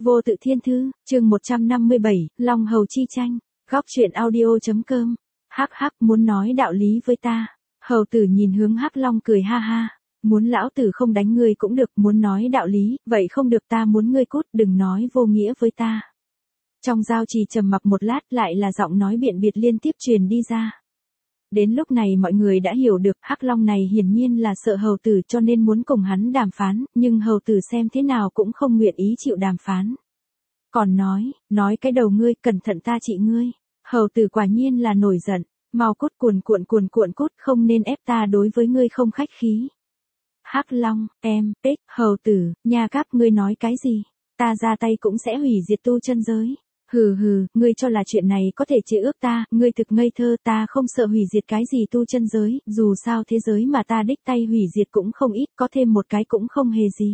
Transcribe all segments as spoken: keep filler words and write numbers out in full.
Vô tự thiên thư, chương một trăm năm mươi bảy, Long Hầu chi tranh, góc truyện audio.com. Hắc hắc, muốn nói đạo lý với ta. Hầu tử nhìn hướng Hắc Long cười ha ha. Muốn lão tử không đánh ngươi cũng được, muốn nói đạo lý, vậy không được, ta muốn ngươi cút, đừng nói vô nghĩa với ta. Trong giao trì trầm mặc một lát, lại là giọng nói biện biệt liên tiếp truyền đi ra. Đến lúc này mọi người đã hiểu được, Hắc Long này hiển nhiên là sợ hầu tử cho nên muốn cùng hắn đàm phán, nhưng hầu tử xem thế nào cũng không nguyện ý chịu đàm phán. Còn nói, nói cái đầu ngươi, cẩn thận ta trị ngươi. Hầu tử quả nhiên là nổi giận, mau cút, cuồn cuộn cuồn cuộn cút, không nên ép ta, đối với ngươi không khách khí. Hắc Long, em, ích, hầu tử, nha cáp, ngươi nói cái gì? Ta ra tay cũng sẽ hủy diệt tu chân giới. Hừ hừ, ngươi cho là chuyện này có thể chế ước ta, ngươi thực ngây thơ, ta không sợ hủy diệt cái gì tu chân giới, dù sao thế giới mà ta đích tay hủy diệt cũng không ít, có thêm một cái cũng không hề gì.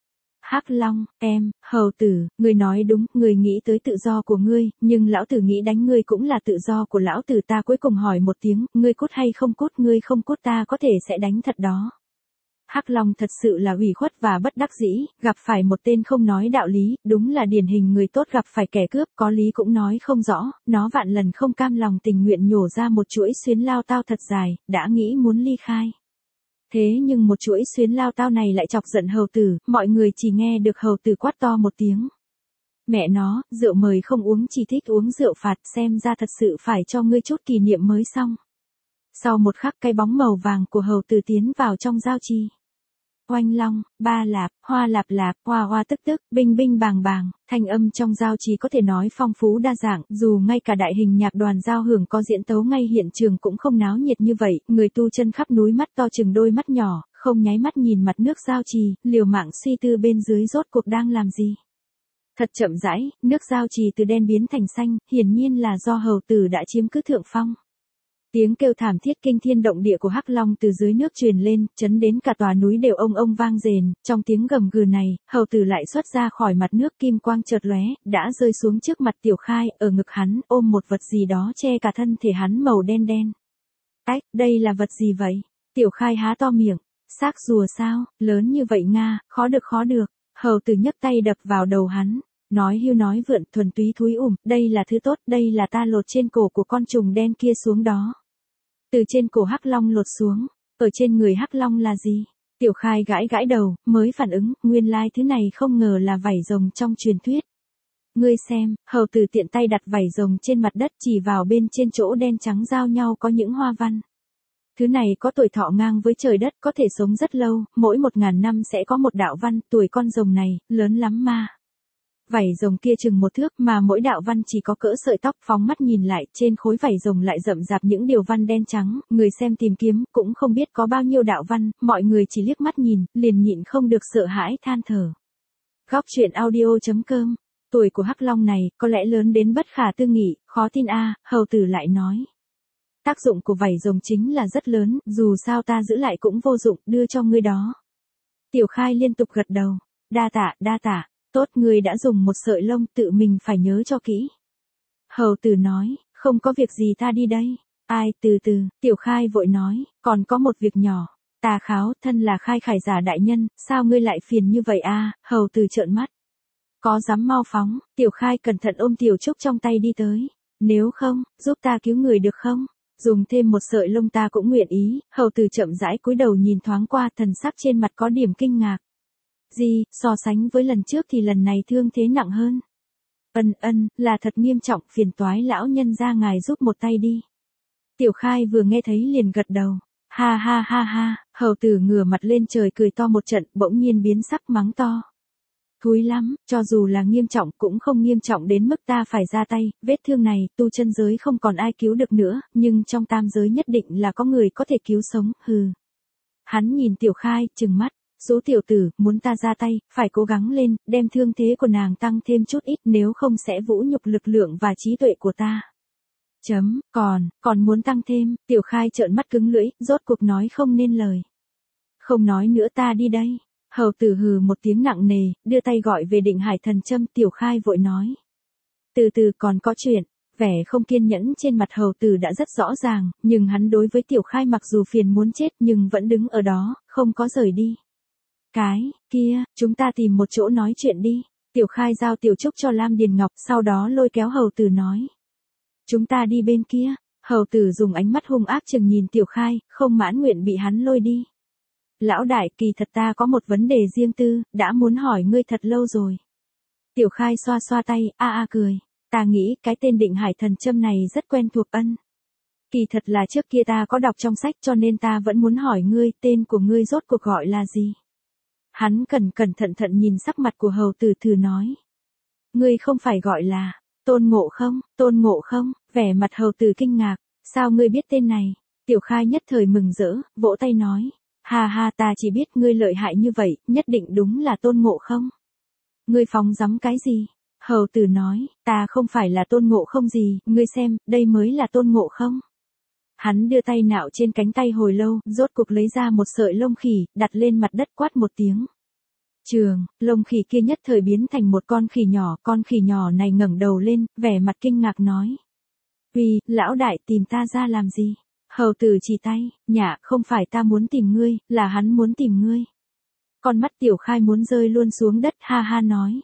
Hắc Long, em, hầu tử, ngươi nói đúng, ngươi nghĩ tới tự do của ngươi, nhưng lão tử nghĩ đánh ngươi cũng là tự do của lão tử, ta cuối cùng hỏi một tiếng, ngươi cút hay không cút, ngươi không cút ta có thể sẽ đánh thật đó. Hắc Long thật sự là ủy khuất và bất đắc dĩ, gặp phải một tên không nói đạo lý, đúng là điển hình người tốt gặp phải kẻ cướp, có lý cũng nói không rõ, nó vạn lần không cam lòng tình nguyện nhổ ra một chuỗi xuyến lao tao thật dài, đã nghĩ muốn ly khai. Thế nhưng một chuỗi xuyến lao tao này lại chọc giận hầu tử, mọi người chỉ nghe được hầu tử quát to một tiếng. Mẹ nó, rượu mời không uống, chỉ thích uống rượu phạt, xem ra thật sự phải cho ngươi chút kỷ niệm mới xong. Sau một khắc, cái bóng màu vàng của hầu tử tiến vào trong giao trì. Oanh long, ba lạp, hoa lạp lạp, hoa hoa tức tức, binh binh bàng bàng, thanh âm trong giao trì có thể nói phong phú đa dạng, dù ngay cả đại hình nhạc đoàn giao hưởng có diễn tấu ngay hiện trường cũng không náo nhiệt như vậy, người tu chân khắp núi mắt to chừng đôi mắt nhỏ, không nháy mắt nhìn mặt nước giao trì, liều mạng suy tư bên dưới rốt cuộc đang làm gì. Thật chậm rãi, nước giao trì từ đen biến thành xanh, hiển nhiên là do hầu tử đã chiếm cứ thượng phong. Tiếng kêu thảm thiết kinh thiên động địa của Hắc Long từ dưới nước truyền lên, chấn đến cả tòa núi đều ông ông vang rền, trong tiếng gầm gừ này, hầu tử lại xuất ra khỏi mặt nước, kim quang chợt lóe, đã rơi xuống trước mặt Tiểu Khai, ở ngực hắn, ôm một vật gì đó che cả thân thể hắn màu đen đen. Ách, đây là vật gì vậy? Tiểu Khai há to miệng, xác rùa sao, lớn như vậy Nga, khó được khó được, hầu tử nhấc tay đập vào đầu hắn. Nói hưu nói vượn, thuần túy thúi ủm, đây là thứ tốt, đây là ta lột trên cổ của con trùng đen kia xuống đó. Từ trên cổ Hắc Long lột xuống, ở trên người Hắc Long là gì? Tiểu Khai gãi gãi đầu, mới phản ứng, nguyên lai thứ này không ngờ là vảy rồng trong truyền thuyết. Ngươi xem, hầu tử tiện tay đặt vảy rồng trên mặt đất, chỉ vào bên trên chỗ đen trắng giao nhau có những hoa văn. Thứ này có tuổi thọ ngang với trời đất, có thể sống rất lâu, mỗi một ngàn năm sẽ có một đạo văn, tuổi con rồng này, lớn lắm mà. Vảy rồng kia chừng một thước mà mỗi đạo văn chỉ có cỡ sợi tóc, phóng mắt nhìn lại, trên khối vảy rồng lại rậm rạp những điều văn đen trắng, người xem tìm kiếm, cũng không biết có bao nhiêu đạo văn, mọi người chỉ liếc mắt nhìn, liền nhịn không được sợ hãi than thở. Góc truyện audio.com, tuổi của Hắc Long này, có lẽ lớn đến bất khả tư nghị, khó tin a. Hầu tử lại nói. Tác dụng của vảy rồng chính là rất lớn, dù sao ta giữ lại cũng vô dụng, đưa cho ngươi đó. Tiểu Khai liên tục gật đầu, đa tạ, đa tạ. Tốt, ngươi đã dùng một sợi lông, tự mình phải nhớ cho kỹ. Hầu tử nói, không có việc gì, ta đi đây. Ai, từ từ, Tiểu Khai vội nói, còn có một việc nhỏ. Tà Kháo, thân là Khai Khải giả đại nhân, sao ngươi lại phiền như vậy a? Hầu tử trợn mắt. Có dám mau phóng, Tiểu Khai cẩn thận ôm Tiểu Trúc trong tay đi tới. Nếu không, giúp ta cứu người được không? Dùng thêm một sợi lông ta cũng nguyện ý. Hầu tử chậm rãi cúi đầu nhìn thoáng qua, thần sắc trên mặt có điểm kinh ngạc. Gì, so sánh với lần trước thì lần này thương thế nặng hơn. Ân ân, là thật nghiêm trọng, phiền toái lão nhân ra ngài giúp một tay đi. Tiểu Khai vừa nghe thấy liền gật đầu. Ha ha ha ha, hầu tử ngửa mặt lên trời cười to một trận, bỗng nhiên biến sắc mắng to. Thúi lắm, cho dù là nghiêm trọng cũng không nghiêm trọng đến mức ta phải ra tay, vết thương này, tu chân giới không còn ai cứu được nữa, nhưng trong tam giới nhất định là có người có thể cứu sống, hừ. Hắn nhìn Tiểu Khai, trừng mắt. Số tiểu tử, muốn ta ra tay, phải cố gắng lên, đem thương thế của nàng tăng thêm chút ít, nếu không sẽ vũ nhục lực lượng và trí tuệ của ta. Chấm, còn, còn muốn tăng thêm, Tiểu Khai trợn mắt cứng lưỡi, rốt cuộc nói không nên lời. Không nói nữa, ta đi đây. Hầu tử hừ một tiếng nặng nề, đưa tay gọi về Định Hải thần châm, Tiểu Khai vội nói. Từ từ, còn có chuyện. Vẻ không kiên nhẫn trên mặt hầu tử đã rất rõ ràng, nhưng hắn đối với Tiểu Khai mặc dù phiền muốn chết nhưng vẫn đứng ở đó, không có rời đi. Cái, kia, chúng ta tìm một chỗ nói chuyện đi. Tiểu Khai giao Tiểu Trúc cho Lam Điền Ngọc, sau đó lôi kéo hầu tử nói. Chúng ta đi bên kia. Hầu tử dùng ánh mắt hung ác chừng nhìn Tiểu Khai, không mãn nguyện bị hắn lôi đi. Lão đại, kỳ thật ta có một vấn đề riêng tư, đã muốn hỏi ngươi thật lâu rồi. Tiểu Khai xoa xoa tay, a a cười. Ta nghĩ cái tên Định Hải Thần Châm này rất quen thuộc ân. Kỳ thật là trước kia ta có đọc trong sách cho nên ta vẫn muốn hỏi ngươi, tên của ngươi rốt cuộc gọi là gì? Hắn cẩn cẩn thận thận nhìn sắc mặt của hầu tử thử nói. Ngươi không phải gọi là, Tôn Ngộ Không, Tôn Ngộ Không, vẻ mặt hầu tử kinh ngạc, sao ngươi biết tên này? Tiểu Khai nhất thời mừng rỡ, vỗ tay nói. Ha ha, ta chỉ biết ngươi lợi hại như vậy, nhất định đúng là Tôn Ngộ Không. Ngươi phóng dắm cái gì? Hầu tử nói, ta không phải là Tôn Ngộ Không gì, ngươi xem, đây mới là Tôn Ngộ Không. Hắn đưa tay nạo trên cánh tay hồi lâu, rốt cuộc lấy ra một sợi lông khỉ, đặt lên mặt đất quát một tiếng. Trường, lông khỉ kia nhất thời biến thành một con khỉ nhỏ, con khỉ nhỏ này ngẩng đầu lên, vẻ mặt kinh ngạc nói. Uy, lão đại tìm ta ra làm gì? Hầu tử chỉ tay, nhả, không phải ta muốn tìm ngươi, là hắn muốn tìm ngươi. Con mắt Tiểu Khai muốn rơi luôn xuống đất, ha ha nói.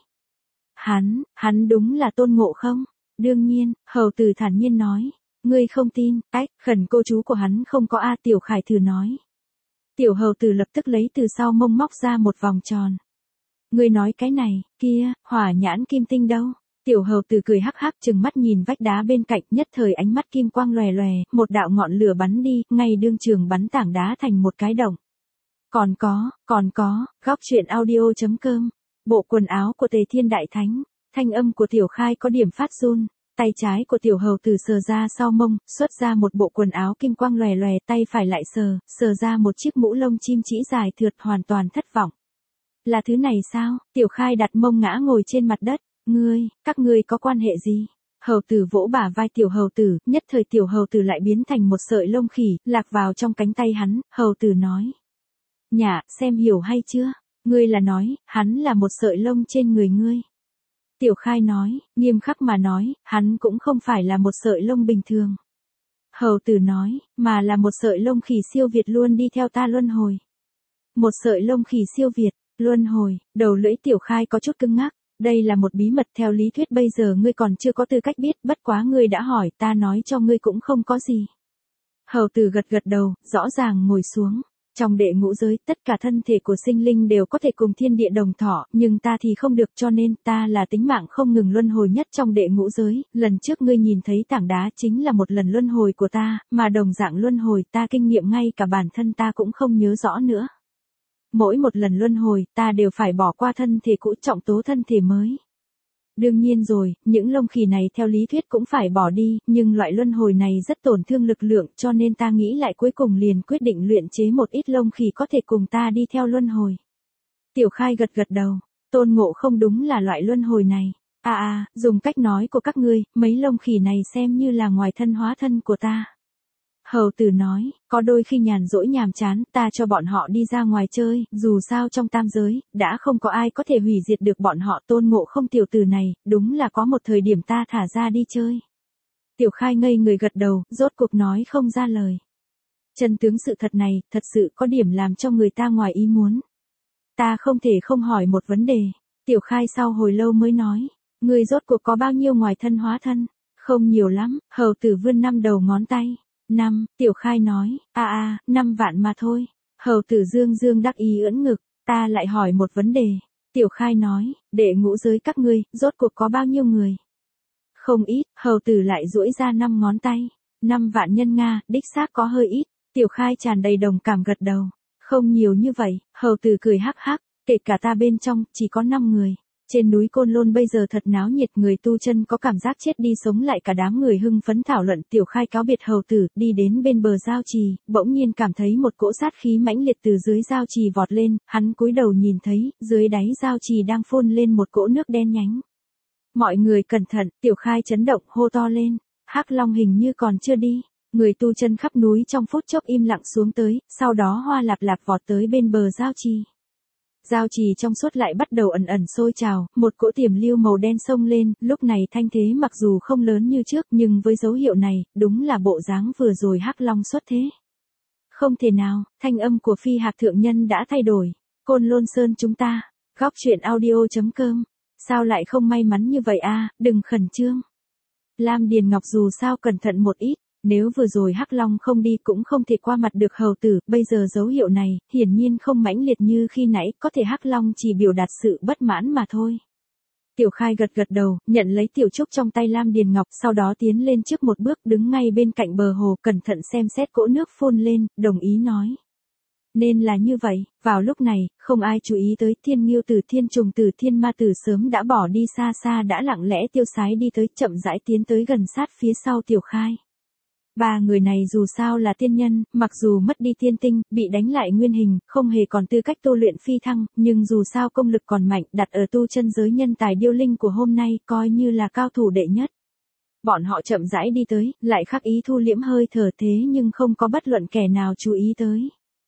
Hắn, hắn đúng là Tôn Ngộ Không? Đương nhiên, hầu tử thản nhiên nói. Ngươi không tin, ách, khẩn cô chú của hắn không có a. Tiểu Khải thử nói. Tiểu hầu tử lập tức lấy từ sau mông móc ra một vòng tròn. Ngươi nói cái này, kia, hỏa nhãn kim tinh đâu? Tiểu hầu tử cười hắc hắc chừng mắt nhìn vách đá bên cạnh, nhất thời ánh mắt kim quang lòe lòe, một đạo ngọn lửa bắn đi, ngay đương trường bắn tảng đá thành một cái động. Còn có, còn có, góc truyện audio chấm com, bộ quần áo của Tề Thiên Đại Thánh, thanh âm của Tiểu Khai có điểm phát run. Tay trái của tiểu hầu tử sờ ra sau mông, xuất ra một bộ quần áo kim quang lòe lòe, tay phải lại sờ, sờ ra một chiếc mũ lông chim chỉ dài thượt, hoàn toàn thất vọng. Là thứ này sao? Tiểu Khai đặt mông ngã ngồi trên mặt đất. Ngươi, các ngươi có quan hệ gì? Hầu tử vỗ bả vai tiểu hầu tử, nhất thời tiểu hầu tử lại biến thành một sợi lông khỉ, lạc vào trong cánh tay hắn, hầu tử nói. Nhả, xem hiểu hay chưa? Ngươi là nói, hắn là một sợi lông trên người ngươi. Tiểu Khai nói, nghiêm khắc mà nói, hắn cũng không phải là một sợi lông bình thường. Hầu tử nói, mà là một sợi lông khỉ siêu việt luôn đi theo ta luân hồi. Một sợi lông khỉ siêu việt, luân hồi, đầu lưỡi Tiểu Khai có chút cứng ngắc. Đây là một bí mật theo lý thuyết bây giờ ngươi còn chưa có tư cách biết, bất quá ngươi đã hỏi ta nói cho ngươi cũng không có gì. Hầu tử gật gật đầu, rõ ràng ngồi xuống. Trong đệ ngũ giới, tất cả thân thể của sinh linh đều có thể cùng thiên địa đồng thọ, nhưng ta thì không được, cho nên ta là tính mạng không ngừng luân hồi nhất trong đệ ngũ giới. Lần trước ngươi nhìn thấy tảng đá chính là một lần luân hồi của ta, mà đồng dạng luân hồi ta kinh nghiệm ngay cả bản thân ta cũng không nhớ rõ nữa. Mỗi một lần luân hồi, ta đều phải bỏ qua thân thể cũ, trọng tố thân thể mới. Đương nhiên rồi, những lông khỉ này theo lý thuyết cũng phải bỏ đi, nhưng loại luân hồi này rất tổn thương lực lượng, cho nên ta nghĩ lại cuối cùng liền quyết định luyện chế một ít lông khỉ có thể cùng ta đi theo luân hồi. Tiểu Khai gật gật đầu, Tôn Ngộ Không đúng là loại luân hồi này. À à, dùng cách nói của các ngươi, mấy lông khỉ này xem như là ngoài thân hóa thân của ta. Hầu tử nói, có đôi khi nhàn rỗi nhàm chán, ta cho bọn họ đi ra ngoài chơi, dù sao trong tam giới, đã không có ai có thể hủy diệt được bọn họ. Tôn Ngộ Không tiểu tử này, đúng là có một thời điểm ta thả ra đi chơi. Tiểu Khai ngây người gật đầu, rốt cuộc nói không ra lời. Chân tướng sự thật này, thật sự có điểm làm cho người ta ngoài ý muốn. Ta không thể không hỏi một vấn đề. Tiểu Khai sau hồi lâu mới nói, ngươi rốt cuộc có bao nhiêu ngoài thân hóa thân? Không nhiều lắm, hầu tử vươn năm đầu ngón tay. Năm, Tiểu Khai nói, a a, năm vạn mà thôi. Hầu tử dương dương đắc ý ưỡn ngực, ta lại hỏi một vấn đề. Tiểu Khai nói, đệ ngũ giới các ngươi, rốt cuộc có bao nhiêu người? Không ít, hầu tử lại duỗi ra năm ngón tay. Năm vạn nhân Nga, đích xác có hơi ít. Tiểu Khai tràn đầy đồng cảm gật đầu. Không nhiều như vậy, hầu tử cười hắc hắc, kể cả ta bên trong, chỉ có năm người. Trên núi Côn Lôn bây giờ thật náo nhiệt, người tu chân có cảm giác chết đi sống lại, cả đám người hưng phấn thảo luận. Tiểu Khai cáo biệt hầu tử, đi đến bên bờ giao trì, bỗng nhiên cảm thấy một cỗ sát khí mãnh liệt từ dưới giao trì vọt lên, hắn cúi đầu nhìn thấy, dưới đáy giao trì đang phun lên một cỗ nước đen nhánh. Mọi người cẩn thận, Tiểu Khai chấn động hô to lên, Hắc Long hình như còn chưa đi. Người tu chân khắp núi trong phút chốc im lặng xuống tới, sau đó hoa lạp lạp vọt tới bên bờ giao trì. Giao trì trong suốt lại bắt đầu ẩn ẩn sôi trào, một cỗ tiềm lưu màu đen xông lên, lúc này thanh thế mặc dù không lớn như trước, nhưng với dấu hiệu này, đúng là bộ dáng vừa rồi Hắc Long xuất thế. Không thể nào, thanh âm của Phi Hạc thượng nhân đã thay đổi. Côn Lôn Sơn chúng ta, góc truyện audio chấm com Sao lại không may mắn như vậy a, đừng khẩn trương. Lam Điền Ngọc dù sao cẩn thận một ít, nếu vừa rồi Hắc Long không đi cũng không thể qua mặt được hầu tử, bây giờ dấu hiệu này, hiển nhiên không mãnh liệt như khi nãy, có thể Hắc Long chỉ biểu đạt sự bất mãn mà thôi. Tiểu Khai gật gật đầu, nhận lấy tiểu trúc trong tay Lam Điền Ngọc, sau đó tiến lên trước một bước đứng ngay bên cạnh bờ hồ, cẩn thận xem xét cỗ nước phun lên, đồng ý nói. Nên là như vậy, vào lúc này, không ai chú ý tới Thiên Ngưu Tử, Thiên Trùng Tử, Thiên Ma Tử sớm đã bỏ đi xa xa, đã lặng lẽ tiêu sái đi tới, chậm rãi tiến tới gần sát phía sau Tiểu Khai. Ba người này dù sao là tiên nhân, mặc dù mất đi tiên tinh, bị đánh lại nguyên hình, không hề còn tư cách tu luyện phi thăng, nhưng dù sao công lực còn mạnh, đặt ở tu chân giới nhân tài điêu linh của hôm nay, coi như là cao thủ đệ nhất. Bọn họ chậm rãi đi tới, lại khắc ý thu liễm hơi thở, thế nhưng không có bất luận kẻ nào chú ý tới.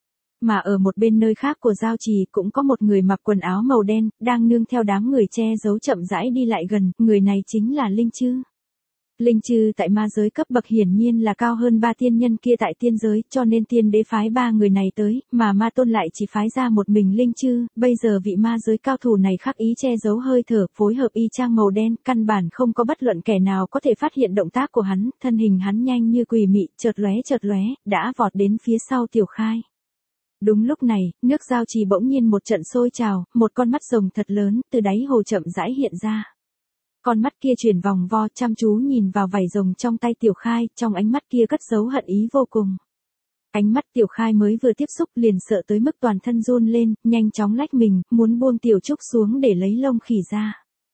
Mà ở một bên nơi khác của giao trì cũng có một người mặc quần áo màu đen, đang nương theo đám người che giấu chậm rãi đi lại gần, người này chính là Linh Chư. Linh Chư tại ma giới cấp bậc hiển nhiên là cao hơn ba tiên nhân kia tại tiên giới, cho nên tiên đế phái ba người này tới, mà ma tôn lại chỉ phái ra một mình Linh Chư, bây giờ vị ma giới cao thủ này khắc ý che giấu hơi thở, phối hợp y chang màu đen, căn bản không có bất luận kẻ nào có thể phát hiện động tác của hắn, thân hình hắn nhanh như quỷ mị, chợt lóe chợt lóe, đã vọt đến phía sau Tiểu Khai. Đúng lúc này, nước giao trì bỗng nhiên một trận sôi trào, một con mắt rồng thật lớn, từ đáy hồ chậm rãi hiện ra. Con mắt kia chuyển vòng vo chăm chú nhìn vào vảy rồng trong tay Tiểu Khai, trong ánh mắt kia cất giấu hận ý vô cùng. Ánh mắt Tiểu Khai mới vừa tiếp xúc liền sợ tới mức toàn thân run lên, nhanh chóng lách mình, muốn buông Tiểu Trúc xuống để lấy lông khỉ ra.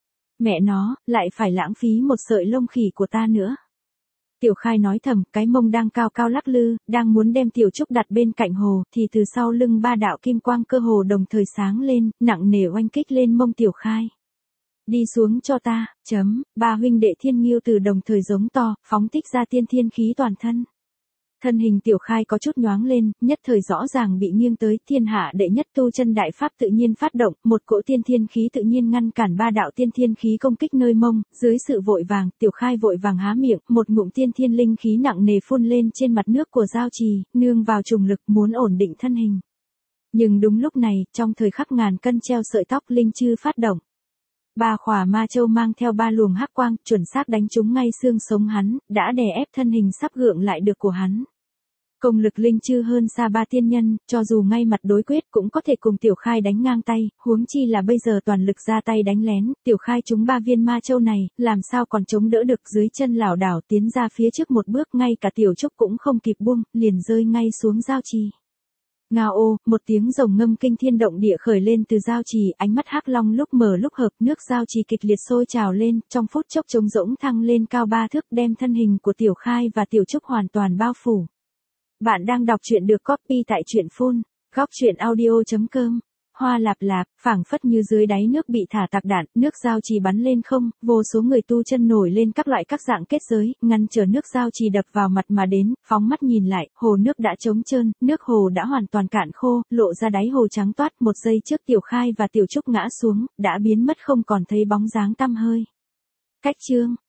Mẹ nó, lại phải lãng phí một sợi lông khỉ của ta nữa. Tiểu Khai nói thầm, cái mông đang cao cao lắc lư, đang muốn đem Tiểu Trúc đặt bên cạnh hồ, thì từ sau lưng ba đạo kim quang cơ hồ đồng thời sáng lên, nặng nề oanh kích lên mông Tiểu Khai. Đi xuống cho ta, chấm, ba huynh đệ Thiên Ngưu Tử đồng thời giống to, phóng thích ra tiên thiên khí toàn thân. Thân hình Tiểu Khai có chút nhoáng lên, nhất thời rõ ràng bị nghiêng tới, thiên hạ đệ nhất tu chân đại pháp tự nhiên phát động, một cỗ tiên thiên khí tự nhiên ngăn cản ba đạo tiên thiên khí công kích nơi mông, dưới sự vội vàng, Tiểu Khai vội vàng há miệng, một ngụm tiên thiên linh khí nặng nề phun lên trên mặt nước của giao trì, nương vào trùng lực muốn ổn định thân hình. Nhưng đúng lúc này, trong thời khắc ngàn cân treo sợi tóc Linh Chư phát động. Ba khỏa ma châu mang theo ba luồng hắc quang, chuẩn xác đánh trúng ngay xương sống hắn, đã đè ép thân hình sắp gượng lại được của hắn. Công lực Linh Chư hơn xa ba tiên nhân, cho dù ngay mặt đối quyết cũng có thể cùng Tiểu Khai đánh ngang tay, huống chi là bây giờ toàn lực ra tay đánh lén, Tiểu Khai trúng ba viên ma châu này, làm sao còn chống đỡ được, dưới chân lảo đảo tiến ra phía trước một bước, ngay cả Tiểu Trúc cũng không kịp buông, liền rơi ngay xuống giao trì. Ngao ô, một tiếng rồng ngâm kinh thiên động địa khởi lên từ giao trì, ánh mắt Hắc Long lúc mở lúc hợp, nước giao trì kịch liệt sôi trào lên, trong phút chốc trống rỗng thăng lên cao ba thước, đem thân hình của Tiểu Khai và Tiểu Trúc hoàn toàn bao phủ. Bạn đang đọc truyện được copy tại truyện phun, góc truyện audio chấm com. Hoa lạp lạp, phảng phất như dưới đáy nước bị thả tạc đạn, nước giao trì bắn lên không, vô số người tu chân nổi lên các loại các dạng kết giới, ngăn trở nước giao trì đập vào mặt mà đến, phóng mắt nhìn lại, hồ nước đã trống trơn, nước hồ đã hoàn toàn cạn khô, lộ ra đáy hồ trắng toát, một giây trước Tiểu Khai và Tiểu Trúc ngã xuống, đã biến mất không còn thấy bóng dáng tăm hơi. Cách chương